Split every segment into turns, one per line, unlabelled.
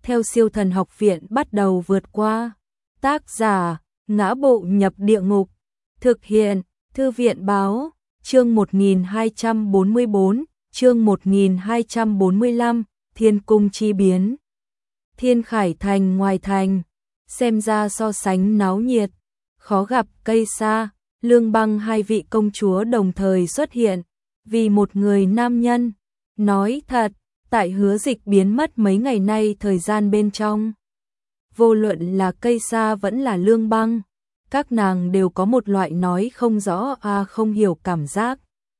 theo Siêu Thần Học Viện bắt đầu vượt qua. Tác giả: Ngã Bộ Nhập Địa Ngục. Thực hiện: Thư viện báo. Chương 1244, chương 1245, Thiên Cung chi biến. Thiên Khải Thành ngoài thành, xem ra so sánh náo nhiệt, khó gặp Cây Sa, Lương Băng hai vị công chúa đồng thời xuất hiện, vì một người nam nhân. Nói thật, tại Hứa Dịch biến mất mấy ngày nay thời gian bên trong, vô luận là Cây Sa vẫn là Lương Băng, các nàng đều có một loại nói không rõ không hiểu cảm giác,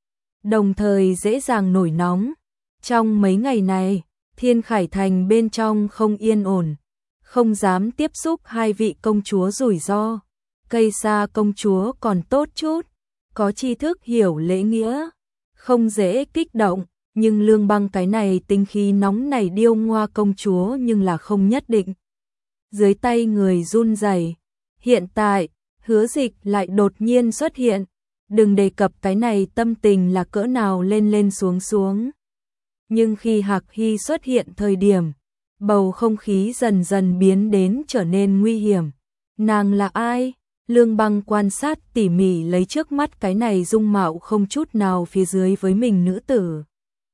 đồng thời dễ dàng nổi nóng. Trong mấy ngày này, Thiên Khải Thành bên trong không yên ổn, không dám tiếp xúc hai vị công chúa rủi ro. Cây Sa công chúa còn tốt chút, có tri thức hiểu lễ nghĩa, không dễ kích động, nhưng Lương Băng cái này tính khí nóng này điêu ngoa công chúa nhưng là không nhất định. Dưới tay người run rẩy. Hiện tại, Hứa Dịch lại đột nhiên xuất hiện, đừng đề cập cái này tâm tình là cỡ nào lên lên xuống xuống. Nhưng khi Hạc Hy xuất hiện thời điểm, bầu không khí dần dần biến đến trở nên nguy hiểm. Nàng là ai? Lương Băng quan sát tỉ mỉ lấy trước mắt cái này dung mạo không chút nào phía dưới với mình nữ tử.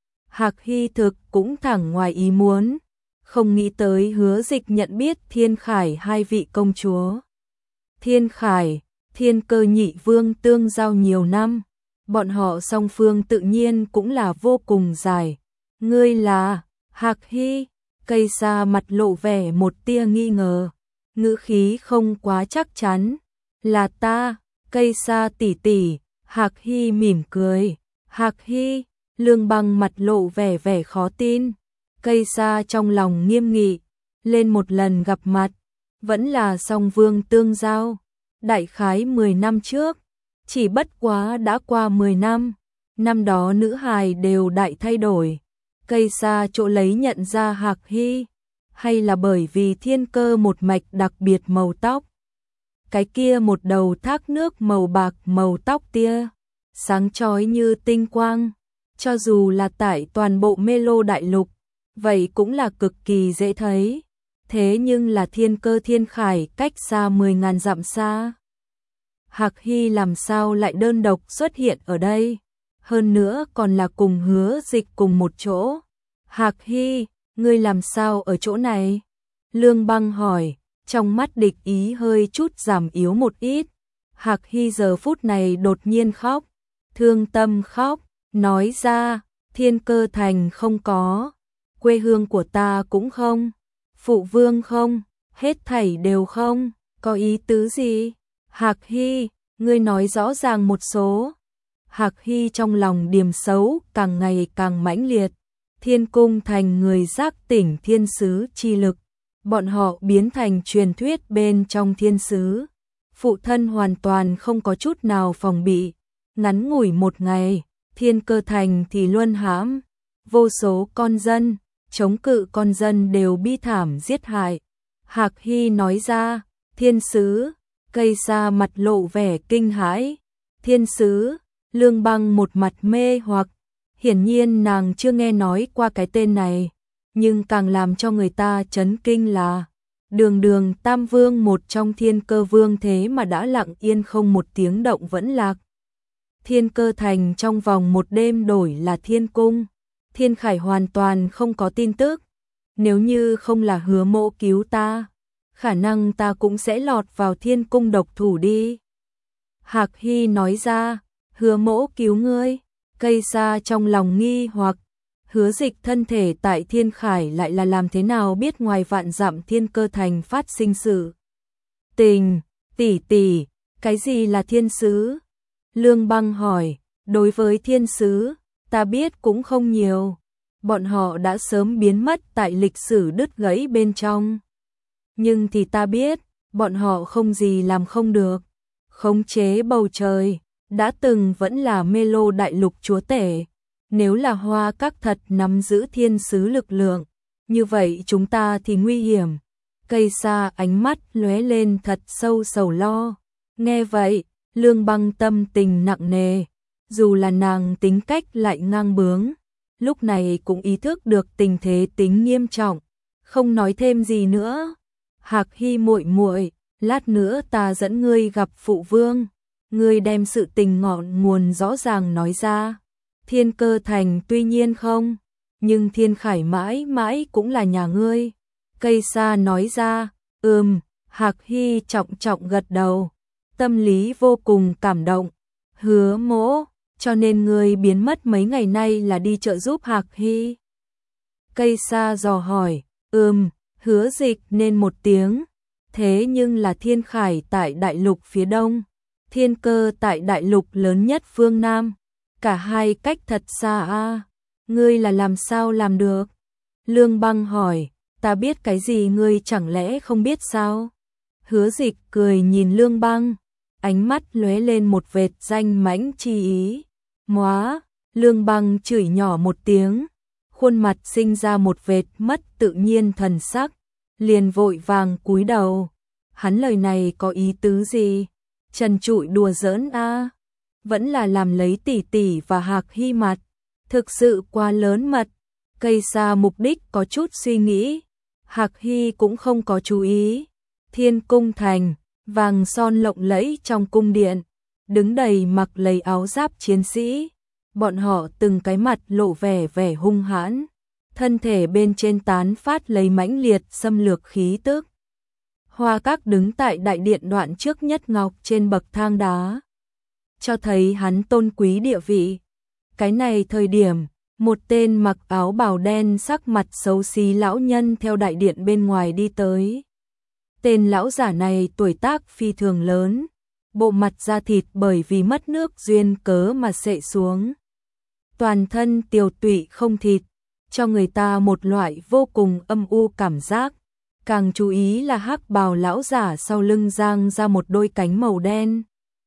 Hạc Hy thực cũng thẳng ngoài ý muốn, không nghĩ tới Hứa Dịch nhận biết Thiên Khải hai vị công chúa. Thiên Khải, Thiên Cơ nhị vương tương giao nhiều năm, bọn họ song phương tự nhiên cũng là vô cùng dài. Ngươi là Hạc Hy? Cây Sa mặt lộ vẻ một tia nghi ngờ, ngữ khí không quá chắc chắn. Là ta, Cây Sa tỷ tỷ. Hạc Hy mỉm cười. Hạc Hy. Lương Băng mặt lộ vẻ khó tin. Cây Sa trong lòng nghiêm nghị, lên một lần gặp mặt, vẫn là song vương tương giao, đại khái 10 năm trước, chỉ bất quá đã qua 10 năm, năm đó nữ hài đều đại thay đổi. Cây Sa chỗ lấy nhận ra Hạc Hy, hay là bởi vì Thiên Cơ một mạch đặc biệt màu tóc, cái kia một đầu thác nước màu bạc màu tóc tia, sáng chói như tinh quang, cho dù là tại toàn bộ Mê Lô đại lục, vậy cũng là cực kỳ dễ thấy. Thế nhưng là Thiên Cơ Thiên Khải cách xa 10.000 dặm xa. Hạc Hy làm sao lại đơn độc xuất hiện ở đây? Hơn nữa còn là cùng Hứa Dịch cùng một chỗ. Hạc Hy, ngươi làm sao ở chỗ này? Lương Băng hỏi, trong mắt địch ý hơi chút giảm yếu một ít. Hạc Hy giờ phút này đột nhiên khóc, thương tâm khóc, nói ra, Thiên Cơ Thành không có, quê hương của ta cũng không, phụ vương không, hết thảy đều không, có ý tứ gì? Hạc Hy, ngươi nói rõ ràng một số. Hạc Hy trong lòng điềm xấu càng ngày càng mãnh liệt. Thiên Cung thành người giác tỉnh thiên sứ chi lực, bọn họ biến thành truyền thuyết bên trong thiên sứ. Phụ thân hoàn toàn không có chút nào phòng bị, ngắn ngủi một ngày, Thiên Cơ thành thì luân hãm, vô số con dân, chống cự con dân đều bi thảm giết hại. Hạc Hy nói ra, thiên sứ. Cây Sa mặt lộ vẻ kinh hãi. Thiên sứ? Lương Băng một mặt mê hoặc, hiển nhiên nàng chưa nghe nói qua cái tên này, nhưng càng làm cho người ta chấn kinh là đường Tam Vương một trong Thiên Cơ Vương thế mà đã lặng yên không một tiếng động vẫn lạc. Thiên Cơ Thành trong vòng một đêm đổi là Thiên Cung. Thiên Khải hoàn toàn không có tin tức. Nếu như không là Hứa Mỗ cứu ta, khả năng ta cũng sẽ lọt vào Thiên Cung độc thủ đi. Hạc Hy nói ra, Hứa Mỗ cứu ngươi. Cây Sa trong lòng nghi hoặc, Hứa Dịch thân thể tại Thiên Khải lại là làm thế nào biết ngoài vạn dặm Thiên Cơ Thành phát sinh sự tình. Tỷ tỷ, cái gì là thiên sứ? Lương Băng hỏi, đối với thiên sứ, ta biết cũng không nhiều. Bọn họ đã sớm biến mất tại lịch sử đứt gãy bên trong. Nhưng thì ta biết, bọn họ không gì làm không được. Khống chế bầu trời, đã từng vẫn là Mê Lô đại lục chúa tể. Nếu là Hoa Các thật nắm giữ thiên sứ lực lượng, như vậy chúng ta thì nguy hiểm. Cây Sa ánh mắt lóe lên thật sâu sầu lo. Nghe vậy, Lương Băng tâm tình nặng nề. Dù là nàng tính cách lại ngang bướng, lúc này cũng ý thức được tình thế tính nghiêm trọng. không nói thêm gì nữa. Hạc Hy muội muội, lát nữa ta dẫn ngươi gặp phụ vương, ngươi đem sự tình ngọn nguồn rõ ràng nói ra. Thiên Cơ Thành tuy nhiên không, nhưng Thiên Khải mãi mãi cũng là nhà ngươi. Cây Sa nói ra, Hạc Hy trọng trọng gật đầu, tâm lý vô cùng cảm động. Hứa Mỗ, cho nên ngươi biến mất mấy ngày nay là đi trợ giúp Hạc Hy. Cây Sa dò hỏi, Hứa Dịch nên một tiếng, thế nhưng là Thiên Khải tại đại lục phía đông, Thiên Cơ tại đại lục lớn nhất phương Nam, cả hai cách thật xa a. Ngươi là làm sao làm được? Lương Băng hỏi, ta biết cái gì ngươi chẳng lẽ không biết sao? Hứa Dịch cười nhìn Lương Băng, ánh mắt lóe lên một vệt danh mãnh chi ý. Móa, Lương Băng chửi nhỏ một tiếng, khuôn mặt sinh ra một vệt mất tự nhiên thần sắc, liền vội vàng cúi đầu. Hắn lời này có ý tứ gì? Trần trụi đùa giỡn a, vẫn là làm lấy tỷ tỷ và Hạc Hy mặt, thực sự quá lớn mật. Cây Sa mục đích có chút suy nghĩ, Hạc Hy cũng không có chú ý. Thiên Cung Thành, vàng son lộng lẫy trong cung điện, đứng đầy mặc lấy áo giáp chiến sĩ, bọn họ từng cái mặt lộ vẻ vẻ hung hãn, thân thể bên trên tán phát lấy mãnh liệt xâm lược khí tức. Hoa Các đứng tại đại điện đoạn trước nhất ngọc trên bậc thang đá, cho thấy hắn tôn quý địa vị. Cái này thời điểm, một tên mặc áo bào đen sắc mặt xấu xí lão nhân theo đại điện bên ngoài đi tới. Tên lão giả này tuổi tác phi thường lớn, bộ mặt da thịt bởi vì mất nước duyên cớ mà xệ xuống. Toàn thân tiều tụy không thịt, cho người ta một loại vô cùng âm u cảm giác. Càng chú ý là hắc bào lão giả sau lưng giang ra một đôi cánh màu đen.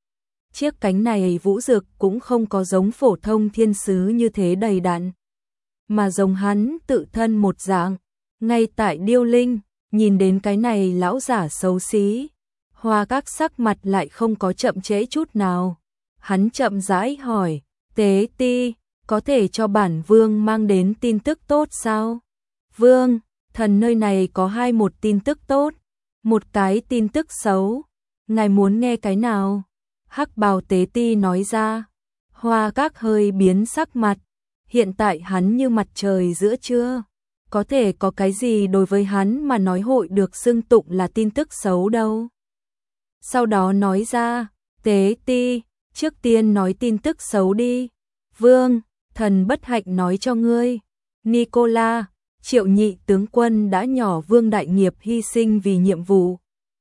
Chiếc cánh này vũ dực cũng không có giống phổ thông thiên sứ như thế đầy đặn, mà giống hắn tự thân một dạng. Ngay tại Điêu Linh, nhìn đến cái này lão giả xấu xí, Hoa Các sắc mặt lại không có chậm trễ chút nào. Hắn chậm rãi hỏi, Tế Ti, có thể cho bản vương mang đến tin tức tốt sao? Vương, thần nơi này có một tin tức tốt, một cái tin tức xấu, ngài muốn nghe cái nào? Hắc bào Tế Ti nói ra. Hoa Các hơi biến sắc mặt, hiện tại hắn như mặt trời giữa trưa, có thể có cái gì đối với hắn mà nói hội được xưng tụng là tin tức xấu đâu. Sau đó nói ra, Tế Ti, trước tiên nói tin tức xấu đi. Vương, thần bất hạnh nói cho ngươi, Nicola, Triệu Nhị tướng quân đã nhỏ vương đại nghiệp hy sinh vì nhiệm vụ.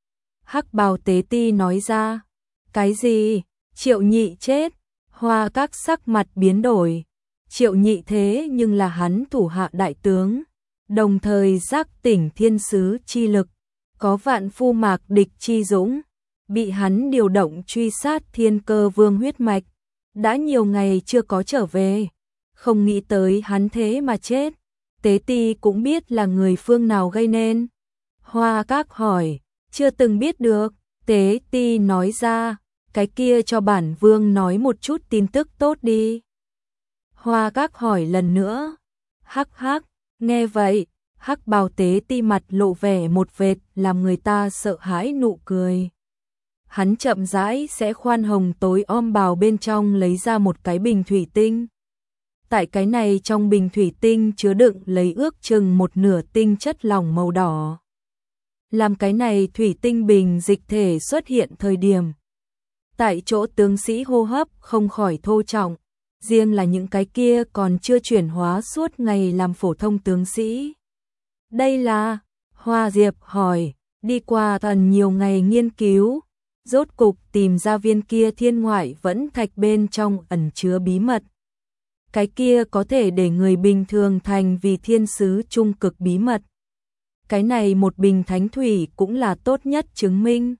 Hắc bào Tế Ti nói ra, cái gì? Triệu Nhị chết? Hoa Các sắc mặt biến đổi. Triệu Nhị thế nhưng là hắn thủ hạ đại tướng, đồng thời giác tỉnh thiên sứ chi lực, có vạn phu mạc địch chi dũng, bị hắn điều động truy sát Thiên Cơ Vương huyết mạch, đã nhiều ngày chưa có trở về, không nghĩ tới hắn thế mà chết. Tế Ti cũng biết là người phương nào gây nên. Hoa Các hỏi, chưa từng biết được. Tế Ti nói ra, cái kia cho bản vương nói một chút tin tức tốt đi. Hoa Các hỏi lần nữa. Hắc hắc, nghe vậy, hắc bào Tế Ti mặt lộ vẻ một vệt làm người ta sợ hãi nụ cười. Hắn chậm rãi sẽ khoan hồng tối om bào bên trong lấy ra một cái bình thủy tinh. Tại cái này trong bình thủy tinh chứa đựng lấy ước chừng một nửa tinh chất lỏng màu đỏ. Làm cái này thủy tinh bình dịch thể xuất hiện thời điểm, tại chỗ tướng sĩ hô hấp không khỏi thô trọng, riêng là những cái kia còn chưa chuyển hóa suốt ngày làm phổ thông tướng sĩ. Đây là, Hoa Diệp hỏi, đi qua thần nhiều ngày nghiên cứu, rốt cục tìm ra viên kia thiên ngoại vẫn thạch bên trong ẩn chứa bí mật. Cái kia có thể để người bình thường thành vì thiên sứ trung cực bí mật. Cái này một bình thánh thủy cũng là tốt nhất chứng minh.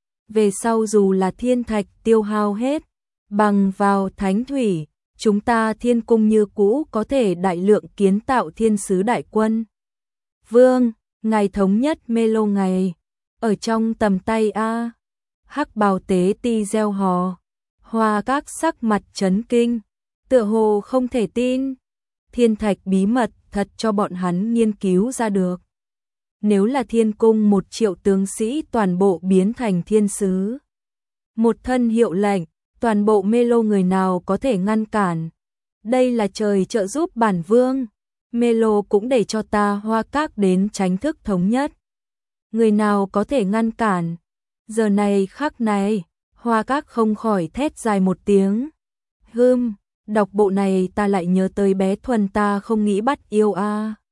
Về sau dù là thiên thạch tiêu hao hết, bằng vào thánh thủy, chúng ta thiên cung như cũ có thể đại lượng kiến tạo thiên sứ đại quân. Vương, ngài thống nhất mê lô ngài, ở trong tầm tay a. Hắc bào Tế Ti gieo hò. Hoa Các sắc mặt chấn kinh, tựa hồ không thể tin. Thiên thạch bí mật thật cho bọn hắn nghiên cứu ra được. nếu là thiên cung 1 triệu tướng sĩ toàn bộ biến thành thiên sứ. Một thân hiệu lệnh, toàn bộ mê lô người nào có thể ngăn cản. Đây là trời trợ giúp bản vương. Mê lô cũng để cho ta Hoa Các đến tránh thức thống nhất. Người nào có thể ngăn cản. Giờ này khắc này, Hoa Các không khỏi thét dài một tiếng. Đọc bộ này ta lại nhớ tới bé Thuần ta không nghĩ bắt yêu a.